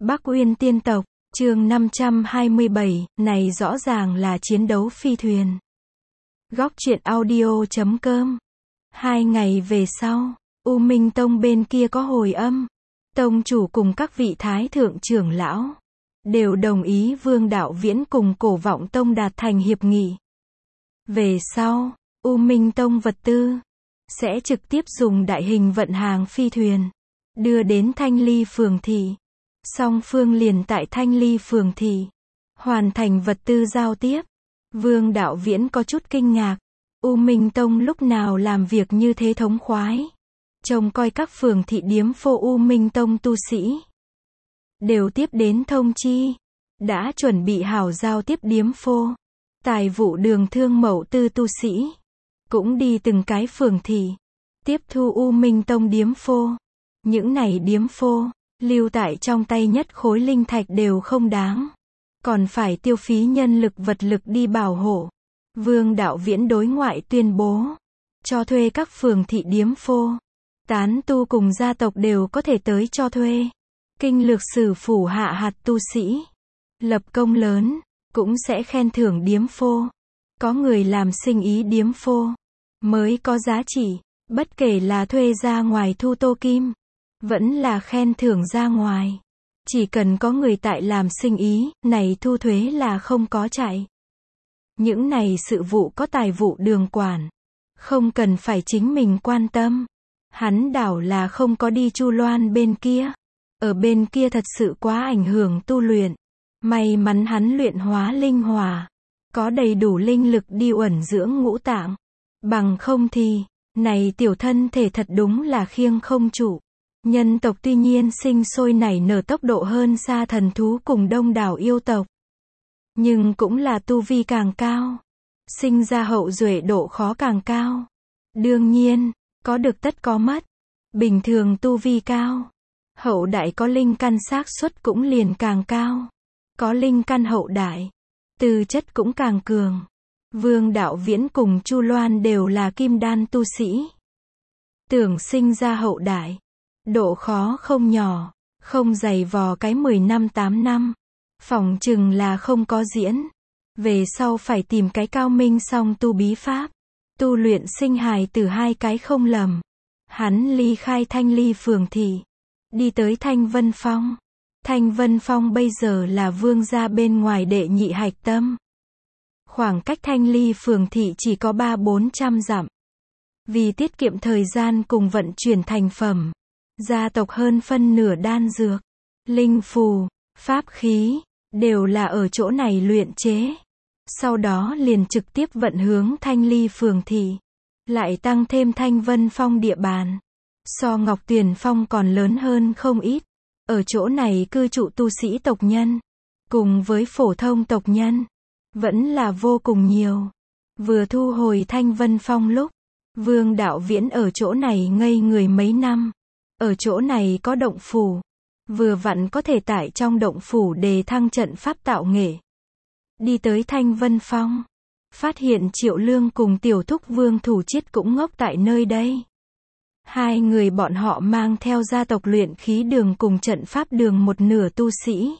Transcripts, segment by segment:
Bắc Uyên tiên tộc, chương 527, này rõ ràng là chiến đấu phi thuyền. Góc truyện audio.com. 2 ngày về sau, U Minh Tông bên kia có hồi âm. Tông chủ cùng các vị thái thượng trưởng lão đều đồng ý Vương Đạo Viễn cùng Cổ Vọng Tông đạt thành hiệp nghị. Về sau, U Minh Tông vật tư sẽ trực tiếp dùng đại hình vận hàng phi thuyền đưa đến Thanh Ly phường thị. Song phương liền tại Thanh Ly phường thị hoàn thành vật tư giao tiếp. Vương Đạo Viễn có chút kinh ngạc, U Minh Tông lúc nào làm việc như thế thống khoái. Trông coi các phường thị điếm phô U Minh Tông tu sĩ đều tiếp đến thông chi, đã chuẩn bị hảo giao tiếp điếm phô. Tài vụ đường thương mậu tư tu sĩ cũng đi từng cái phường thị tiếp thu U Minh Tông điếm phô. Những này điếm phô lưu tại trong tay nhất khối linh thạch đều không đáng, còn phải tiêu phí nhân lực vật lực đi bảo hộ. Vương Đạo Viễn đối ngoại tuyên bố, cho thuê các phường thị điếm phô, tán tu cùng gia tộc đều có thể tới cho thuê. Kinh Lược Sử phủ hạ hạt tu sĩ lập công lớn, cũng sẽ khen thưởng điếm phô. Có người làm sinh ý điếm phô mới có giá trị, bất kể là thuê ra ngoài thu tô kim, vẫn là khen thưởng ra ngoài. Chỉ cần có người tại làm sinh ý, này thu thuế là không có chạy. Những này sự vụ có tài vụ đường quản, không cần phải chính mình quan tâm. Hắn đảo là không có đi Chu Loan bên kia. Ở bên kia thật sự quá ảnh hưởng tu luyện. May mắn hắn luyện hóa linh hỏa, có đầy đủ linh lực đi uẩn dưỡng ngũ tạng. Bằng không thì, này tiểu thân thể thật đúng là khiêng không trụ. Nhân tộc tuy nhiên sinh sôi nảy nở tốc độ hơn xa thần thú cùng đông đảo yêu tộc, nhưng cũng là tu vi càng cao, sinh ra hậu duệ độ khó càng cao. Đương nhiên, có được tất có mất. Bình thường tu vi cao, hậu đại có linh căn xác suất cũng liền càng cao. Có linh căn hậu đại, tư chất cũng càng cường. Vương Đạo Viễn cùng Chu Loan đều là kim đan tu sĩ. Tưởng sinh ra hậu đại, độ khó không nhỏ, không dày vò cái 10 năm 8 năm. Phỏng chừng là không có diễn. Về sau phải tìm cái cao minh song tu bí pháp. Tu luyện sinh hài từ 2 cái không lầm. Hắn ly khai Thanh Ly phường thị, đi tới Thanh Vân Phong. Thanh Vân Phong bây giờ là vương gia bên ngoài đệ nhị hạch tâm. Khoảng cách Thanh Ly phường thị chỉ có 300-400 dặm. Vì tiết kiệm thời gian cùng vận chuyển thành phẩm, gia tộc hơn phân nửa đan dược, linh phù, pháp khí, đều là ở chỗ này luyện chế. Sau đó liền trực tiếp vận hướng Thanh Ly phường thị. Lại tăng thêm Thanh Vân Phong địa bàn. So Ngọc Tuyền Phong còn lớn hơn không ít. Ở chỗ này cư trụ tu sĩ tộc nhân, cùng với phổ thông tộc nhân, vẫn là vô cùng nhiều. Vừa thu hồi Thanh Vân Phong lúc, Vương Đạo Viễn ở chỗ này ngây người mấy năm. Ở chỗ này có động phủ, vừa vặn có thể tại trong động phủ đề thăng trận pháp tạo nghệ. Đi tới Thanh Vân Phong, phát hiện Triệu Lương cùng tiểu thúc Vương Thủ Chiết cũng ngốc tại nơi đây. 2 người bọn họ mang theo gia tộc luyện khí đường cùng trận pháp đường một nửa tu sĩ.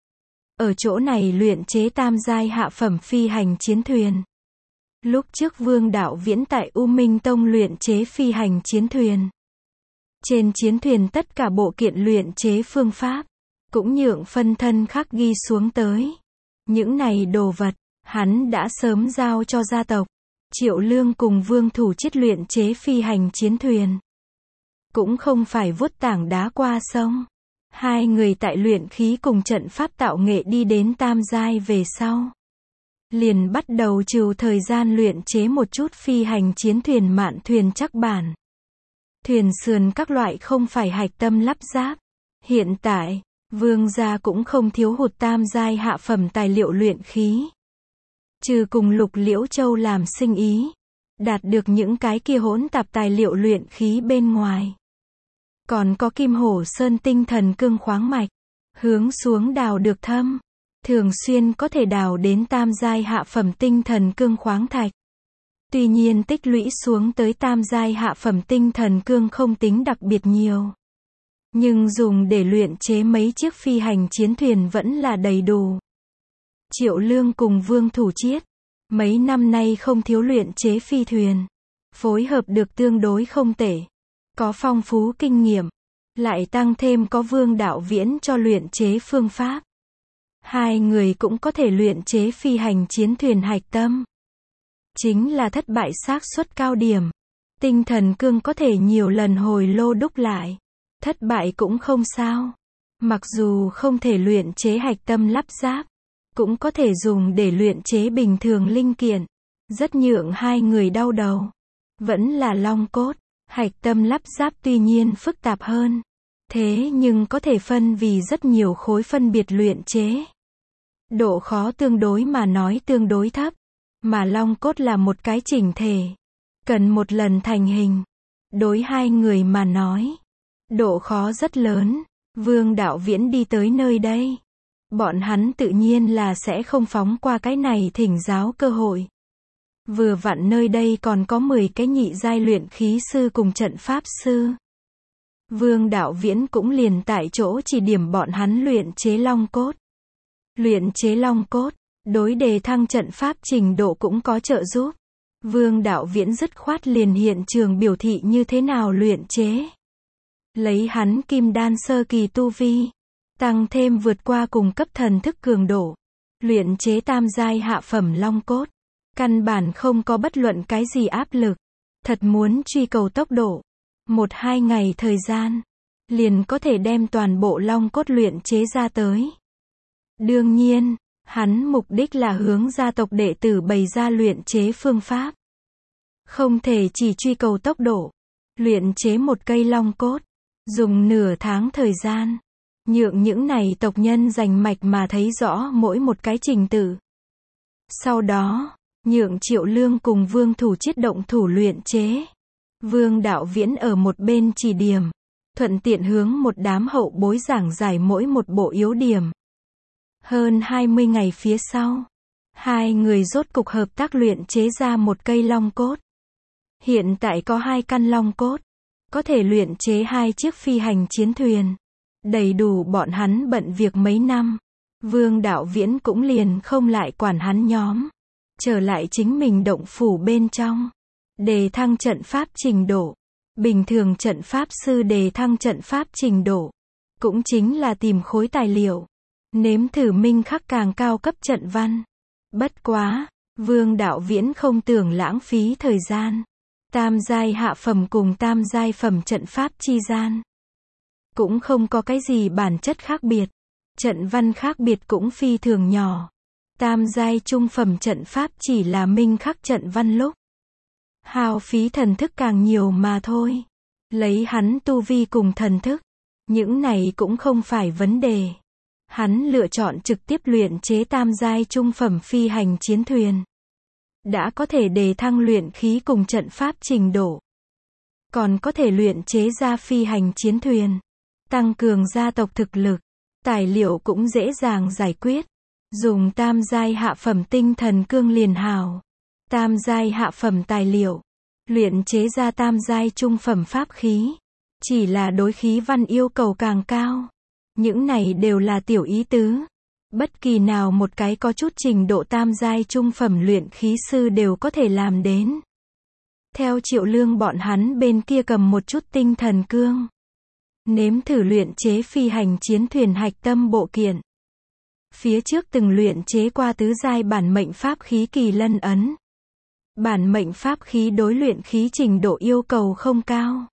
Ở chỗ này luyện chế tam giai hạ phẩm phi hành chiến thuyền. Lúc trước Vương Đạo Viễn tại U Minh Tông luyện chế phi hành chiến thuyền. Trên chiến thuyền tất cả bộ kiện luyện chế phương pháp, cũng nhượng phân thân khắc ghi xuống tới. Những này đồ vật, hắn đã sớm giao cho gia tộc. Triệu Lương cùng Vương Thủ Chiết luyện chế phi hành chiến thuyền, cũng không phải vuốt tảng đá qua sông. 2 người tại luyện khí cùng trận pháp tạo nghệ đi đến tam giai về sau, liền bắt đầu trừ thời gian luyện chế một chút phi hành chiến thuyền mạn thuyền chắc bản. Thuyền sườn các loại không phải hạch tâm lắp ráp. Hiện tại, Vương gia cũng không thiếu hụt tam giai hạ phẩm tài liệu luyện khí. Trừ cùng Lục Liễu Châu làm sinh ý, đạt được những cái kia hỗn tạp tài liệu luyện khí bên ngoài. Còn có Kim Hổ Sơn tinh thần cương khoáng mạch, hướng xuống đào được thâm, thường xuyên có thể đào đến tam giai hạ phẩm tinh thần cương khoáng thạch. Tuy nhiên tích lũy xuống tới tam giai hạ phẩm tinh thần cương không tính đặc biệt nhiều. Nhưng dùng để luyện chế mấy chiếc phi hành chiến thuyền vẫn là đầy đủ. Triệu Lương cùng Vương Thủ Chiết, mấy năm nay không thiếu luyện chế phi thuyền. Phối hợp được tương đối không tệ. Có phong phú kinh nghiệm. Lại tăng thêm có Vương Đạo Viễn cho luyện chế phương pháp. Hai người cũng có thể luyện chế phi hành chiến thuyền hạch tâm. Chính là thất bại xác suất cao điểm. Tinh thần cương có thể nhiều lần hồi lô đúc lại. Thất bại cũng không sao. Mặc dù không thể luyện chế hạch tâm lắp ráp, cũng có thể dùng để luyện chế bình thường linh kiện. Rất nhượng hai người đau đầu. Vẫn là long cốt. Hạch tâm lắp ráp tuy nhiên phức tạp hơn. Thế nhưng có thể phân vì rất nhiều khối phân biệt luyện chế. Độ khó tương đối mà nói tương đối thấp. Mà long cốt là một cái chỉnh thể. Cần một lần thành hình. Đối hai người mà nói, độ khó rất lớn. Vương Đạo Viễn đi tới nơi đây. Bọn hắn tự nhiên là sẽ không phóng qua cái này thỉnh giáo cơ hội. Vừa vặn nơi đây còn có 10 cái nhị giai luyện khí sư cùng trận pháp sư. Vương Đạo Viễn cũng liền tại chỗ chỉ điểm bọn hắn luyện chế long cốt. Luyện chế long cốt, đối đề thăng trận pháp trình độ cũng có trợ giúp. Vương Đạo Viễn dứt khoát liền hiện trường biểu thị như thế nào luyện chế. Lấy hắn kim đan sơ kỳ tu vi, tăng thêm vượt qua cùng cấp thần thức cường độ, luyện chế tam giai hạ phẩm long cốt. Căn bản không có bất luận cái gì áp lực. Thật muốn truy cầu tốc độ, 1-2 ngày thời gian, liền có thể đem toàn bộ long cốt luyện chế ra tới. Đương nhiên, hắn mục đích là hướng gia tộc đệ tử bày ra luyện chế phương pháp. Không thể chỉ truy cầu tốc độ. Luyện chế một cây long cốt, dùng nửa tháng thời gian. Nhượng những này tộc nhân rành mạch mà thấy rõ mỗi một cái trình tự. Sau đó, nhượng Triệu Lương cùng Vương Thủ Chiết động thủ luyện chế. Vương Đạo Viễn ở một bên chỉ điểm, thuận tiện hướng một đám hậu bối giảng giải mỗi một bộ yếu điểm. Hơn 20 ngày phía sau, hai người rốt cục hợp tác luyện chế ra một cây long cốt. Hiện tại có 2 căn long cốt, có thể luyện chế 2 chiếc phi hành chiến thuyền. Đầy đủ bọn hắn bận việc mấy năm. Vương Đạo Viễn cũng liền không lại quản hắn nhóm. Trở lại chính mình động phủ bên trong. Đề thăng trận pháp trình độ. Bình thường trận pháp sư đề thăng trận pháp trình độ. Cũng chính là tìm khối tài liệu. Nếm thử minh khắc càng cao cấp trận văn. Bất quá, Vương Đạo Viễn không tưởng lãng phí thời gian. Tam giai hạ phẩm cùng tam giai phẩm trận pháp chi gian. Cũng không có cái gì bản chất khác biệt. Trận văn khác biệt cũng phi thường nhỏ. Tam giai trung phẩm trận pháp chỉ là minh khắc trận văn lúc. Hao phí thần thức càng nhiều mà thôi. Lấy hắn tu vi cùng thần thức. Những này cũng không phải vấn đề. Hắn lựa chọn trực tiếp luyện chế tam giai trung phẩm phi hành chiến thuyền. Đã có thể đề thăng luyện khí cùng trận pháp trình độ. Còn có thể luyện chế ra phi hành chiến thuyền. Tăng cường gia tộc thực lực. Tài liệu cũng dễ dàng giải quyết. Dùng tam giai hạ phẩm tinh thần cương liền hào. Tam giai hạ phẩm tài liệu. Luyện chế ra tam giai trung phẩm pháp khí. Chỉ là đối khí văn yêu cầu càng cao. Những này đều là tiểu ý tứ. Bất kỳ nào một cái có chút trình độ tam giai trung phẩm luyện khí sư đều có thể làm đến. Theo Triệu Lương bọn hắn bên kia cầm một chút tinh thần cương. Nếm thử luyện chế phi hành chiến thuyền hạch tâm bộ kiện. Phía trước từng luyện chế qua tứ giai bản mệnh pháp khí kỳ lân ấn. Bản mệnh pháp khí đối luyện khí trình độ yêu cầu không cao.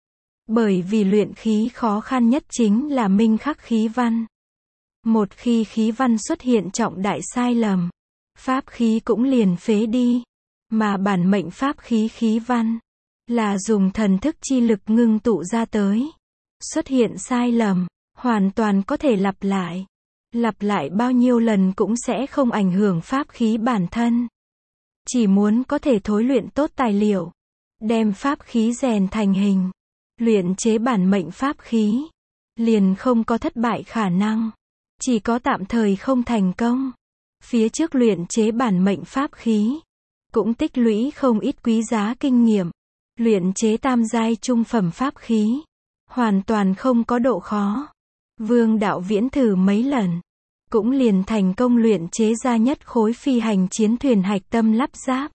Bởi vì luyện khí khó khăn nhất chính là minh khắc khí văn. Một khi khí văn xuất hiện trọng đại sai lầm, pháp khí cũng liền phế đi. Mà bản mệnh pháp khí khí văn là dùng thần thức chi lực ngưng tụ ra tới. Xuất hiện sai lầm, hoàn toàn có thể lặp lại. Lặp lại bao nhiêu lần cũng sẽ không ảnh hưởng pháp khí bản thân. Chỉ muốn có thể thối luyện tốt tài liệu, đem pháp khí rèn thành hình, luyện chế bản mệnh pháp khí, liền không có thất bại khả năng. Chỉ có tạm thời không thành công. Phía trước luyện chế bản mệnh pháp khí, cũng tích lũy không ít quý giá kinh nghiệm. Luyện chế tam giai trung phẩm pháp khí, hoàn toàn không có độ khó. Vương Đạo Viễn thử mấy lần, cũng liền thành công luyện chế ra nhất khối phi hành chiến thuyền hạch tâm lắp ráp.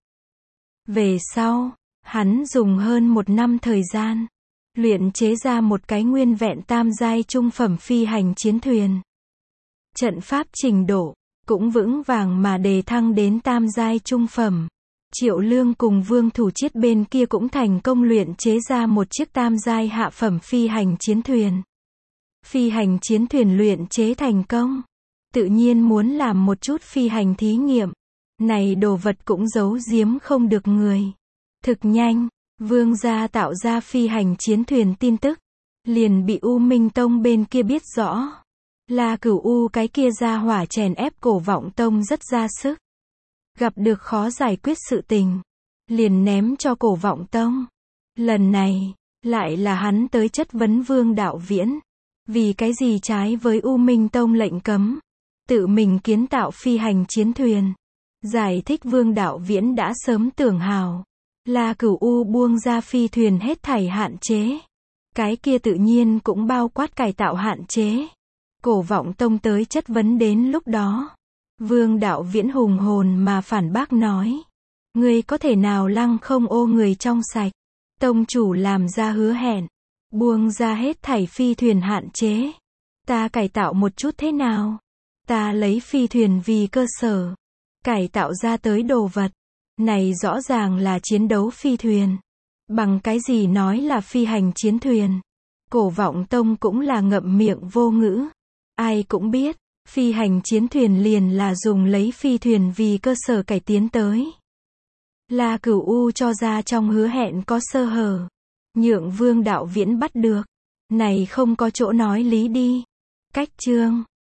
Về sau, hắn dùng hơn 1 năm thời gian, luyện chế ra một cái nguyên vẹn tam giai trung phẩm phi hành chiến thuyền. Trận pháp trình độ, cũng vững vàng mà đề thăng đến tam giai trung phẩm. Triệu Lương cùng Vương Thủ Chiết bên kia cũng thành công luyện chế ra một chiếc tam giai hạ phẩm phi hành chiến thuyền. Phi hành chiến thuyền luyện chế thành công, tự nhiên muốn làm một chút phi hành thí nghiệm. Này đồ vật cũng giấu giếm không được người. Thực nhanh, Vương gia tạo ra phi hành chiến thuyền tin tức, liền bị U Minh Tông bên kia biết rõ. La Cửu U cái kia ra hỏa chèn ép Cổ Vọng Tông rất ra sức. Gặp được khó giải quyết sự tình, liền ném cho Cổ Vọng Tông. Lần này, lại là hắn tới chất vấn Vương Đạo Viễn. Vì cái gì trái với U Minh Tông lệnh cấm, tự mình kiến tạo phi hành chiến thuyền. Giải thích Vương Đạo Viễn đã sớm tưởng hào. La Cửu U buông ra phi thuyền hết thảy hạn chế. Cái kia tự nhiên cũng bao quát cải tạo hạn chế. Cổ Vọng Tông tới chất vấn đến lúc đó. Vương Đạo Viễn hùng hồn mà phản bác nói. Ngươi có thể nào lăng không ô người trong sạch. Tông chủ làm ra hứa hẹn. Buông ra hết thảy phi thuyền hạn chế. Ta cải tạo một chút thế nào? Ta lấy phi thuyền vì cơ sở. Cải tạo ra tới đồ vật. Này rõ ràng là chiến đấu phi thuyền. Bằng cái gì nói là phi hành chiến thuyền? Cổ Vọng Tông cũng là ngậm miệng vô ngữ. Ai cũng biết, phi hành chiến thuyền liền là dùng lấy phi thuyền vì cơ sở cải tiến tới. La Cửu U cho ra trong hứa hẹn có sơ hở. Nhượng Vương Đạo Viễn bắt được. Này không có chỗ nói lý đi. Cách chương